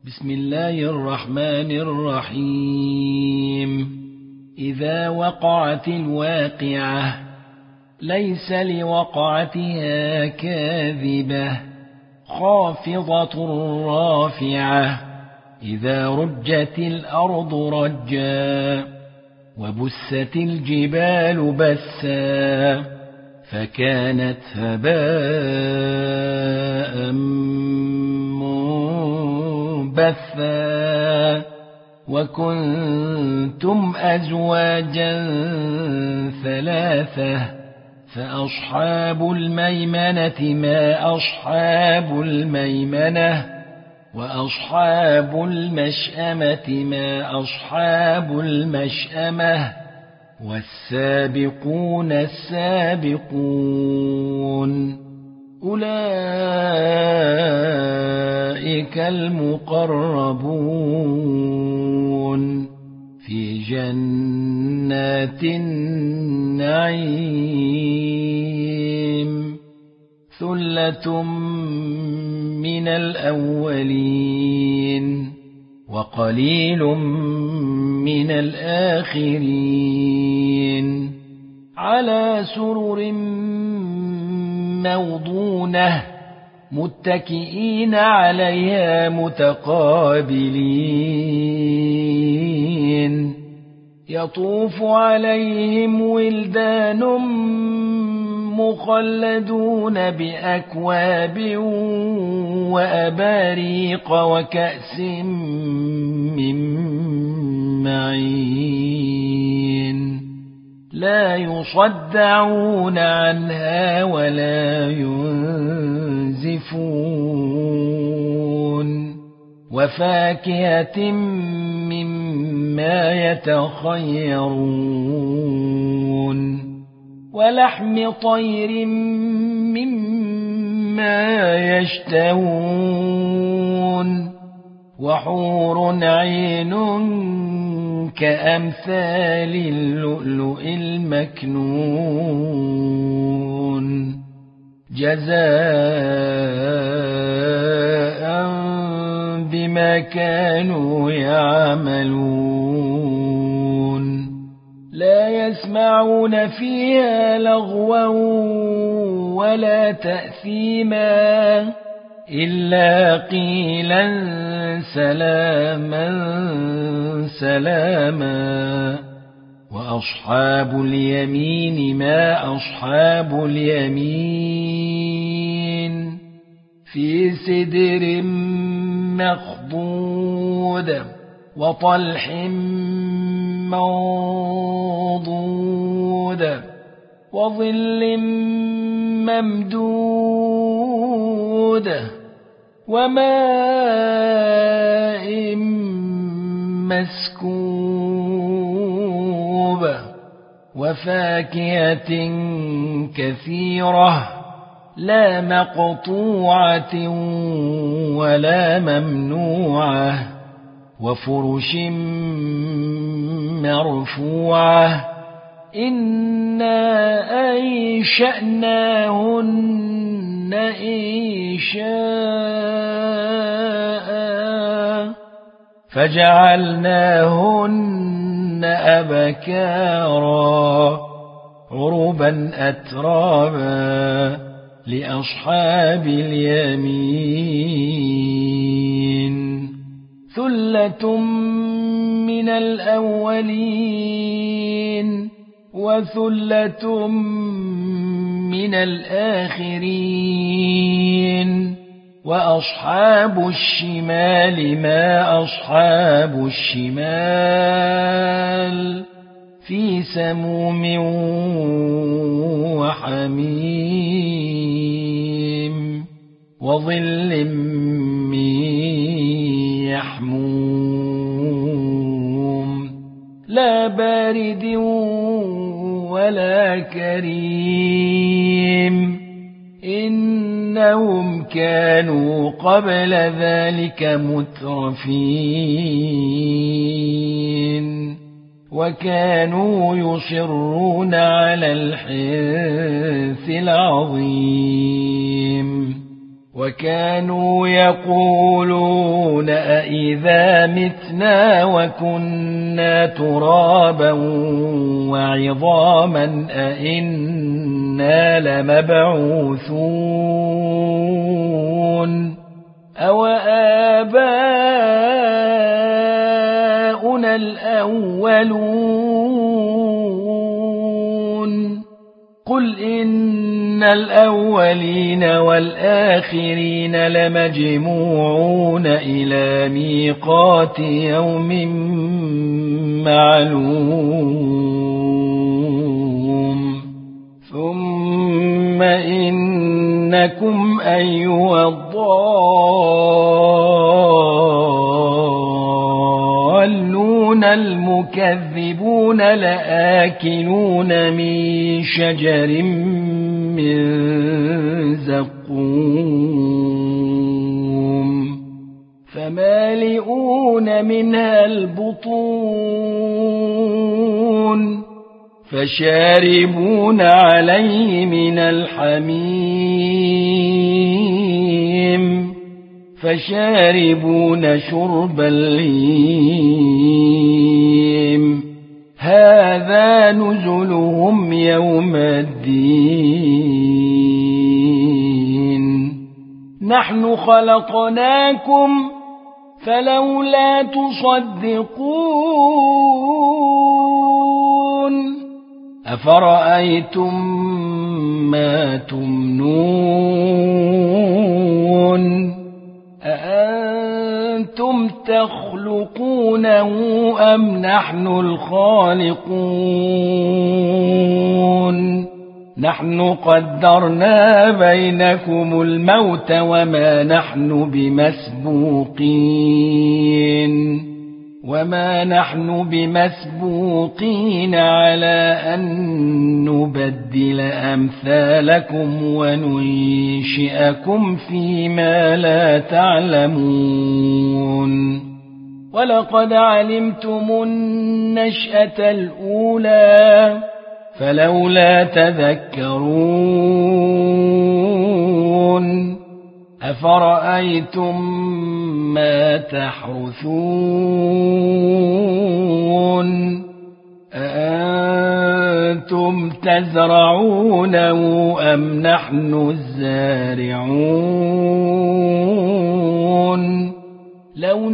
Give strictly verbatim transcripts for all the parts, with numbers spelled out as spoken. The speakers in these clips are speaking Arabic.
بسم الله الرحمن الرحيم. إذا وقعت الواقعة ليس لوقعتها كاذبة خافضة رافعة إذا رجت الأرض رجا وبست الجبال بسا فكانت هباء منبثا وكنتم أزواجا ثلاثة فأصحاب الميمنة ما أصحاب الميمنة وأصحاب المشأمة ما أصحاب المشأمة والسابقون السابقون أولئك المقربون في جنات النعيم ثلة من الأولين وقليل من الآخرين على سرر موضونة متكئين عليها متقابلين يطوف عليهم ولدان مخلدون بأكواب وأباريق وكأس من معين لا يصدعون عنها ولا ينزفون وفاكهة مما يتخيرون ولحم طير مما يشتهون وحور عين كأمثال اللؤلؤ المكنون جزاء بما كانوا يعملون لا يسمعون فيها لغوا ولا تأثيما إلا قيلا سلاما سلاما وأصحاب اليمين ما أصحاب اليمين في سدر مخضود وطلح منضود وظل ممدود وماء مسكوب وفاكهة كثيرة لا مقطوعة ولا ممنوعة وفرش مرفوعة إنا أنشأناهن إنشاء فجعلناهن أبكارا عربا أترابا لأصحاب اليمين ثلة من الأولين وثلة من الآخرين وأصحاب الشمال ما أصحاب الشمال في سموم وحميم وظل من يحموم لا بارد ولا كريم إنهم كانوا قبل ذلك مترفين وكانوا يصرون على الحنث العظيم وكانوا يقولون أإذا متنا وكنا ترابا وعظاما أإنا لمبعوثون أو آباؤنا الأولون قل إن الأولين والآخرين لمجموعون إلى ميقات يوم معلوم ثم إنكم أيها الضالون المكذبون لآكلون من شجر من زقوم فمالئون منها البطون فشاربون عليه من الحميم فشاربون شرب الهيم هذا نزلهم يوم الدين نحن خلقناكم فلولا تصدقون أفرأيتم ما تمنون أأنتم تخلقونه أم نحن الخالقون نحن قدرنا بينكم الموت وما نحن بمسبوقين وما نحن بمسبوقين على أن نبدل أمثالكم وننشئكم فيما لا تعلمون ولقد علمتم النشأة الأولى فلولا تذكرون أفرأيتم ما تحرثون أأنتم تزرعونه أم نحن الزارعون لو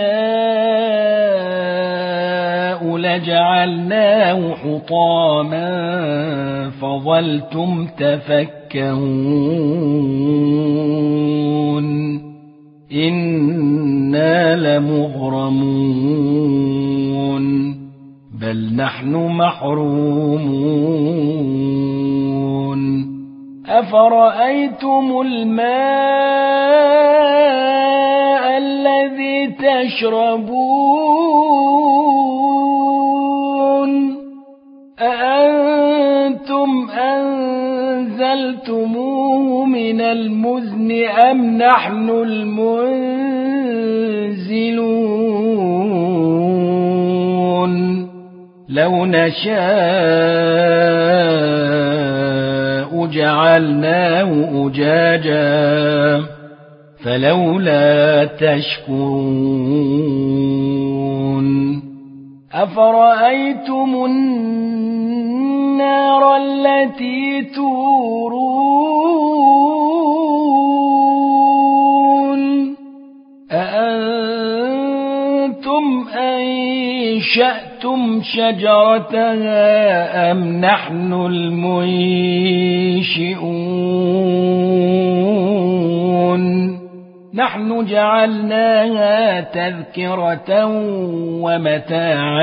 نشاء لجعلناه حطاما فظلتم تفكهون إنا لمغرمون بل نحن محرومون أفرأيتم الماء الذي تشربون أأنتم أنزلتموه من المزن أم نحن المنزلون لو نشاء جعلناه أجاجا فلولا تشكرون أفرأيتم النار التي تورون أأنتم أنشأتم شجرتها أم نحن المنشئون نحن جعلناها تذكرة ومتاعا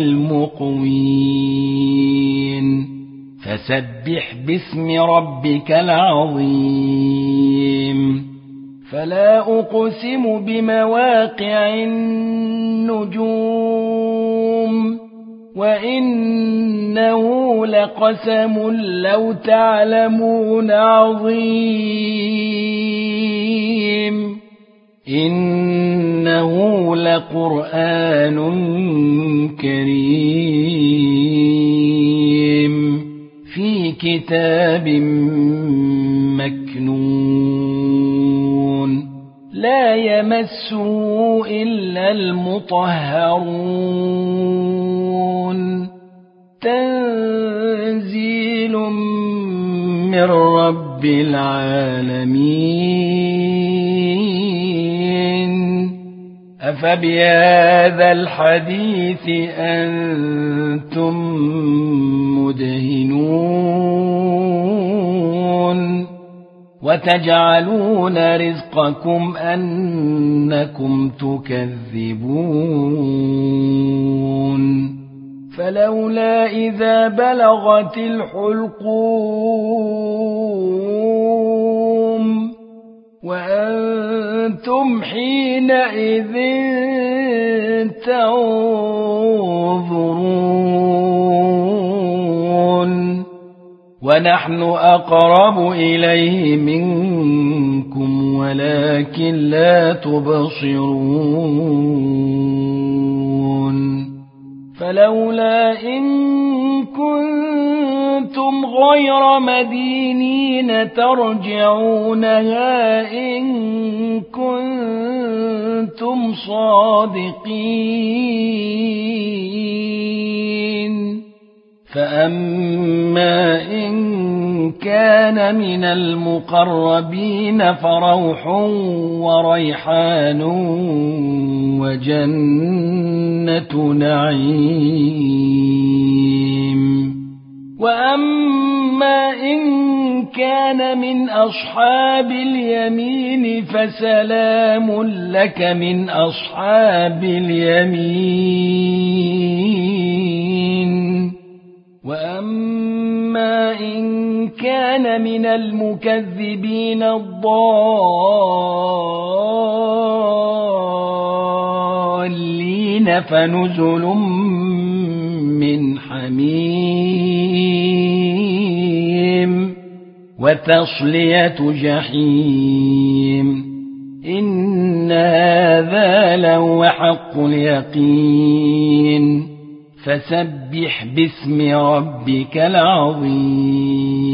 للمقوين فسبح باسم ربك العظيم فلا أقسم بمواقع النجوم وإنه لقسم لو تعلمون عظيم إنه لقرآن كريم في كتاب مكنون يمسه إلا المطهرون تنزيل من رب العالمين أفبهذا الحديث أنتم مدهنون وتجعلون رزقكم أنكم تكذبون فلولا إذا بلغت الحلقوم وأنتم حينئذ تنظرون ونحن أقرب إليه منكم ولكن لا تبصرون فلولا إن كنتم غير مدينين ترجعونها إن كنتم صادقين فأما إن كان من المقربين فروح وريحان وجنة نعيم وأما إن كان من أصحاب اليمين فسلام لك من أصحاب اليمين وأما إن كان من المكذبين الضالين فنزل من حميم وتصلية جحيم إن هذا لهو حق اليقين فسبح باسم ربك العظيم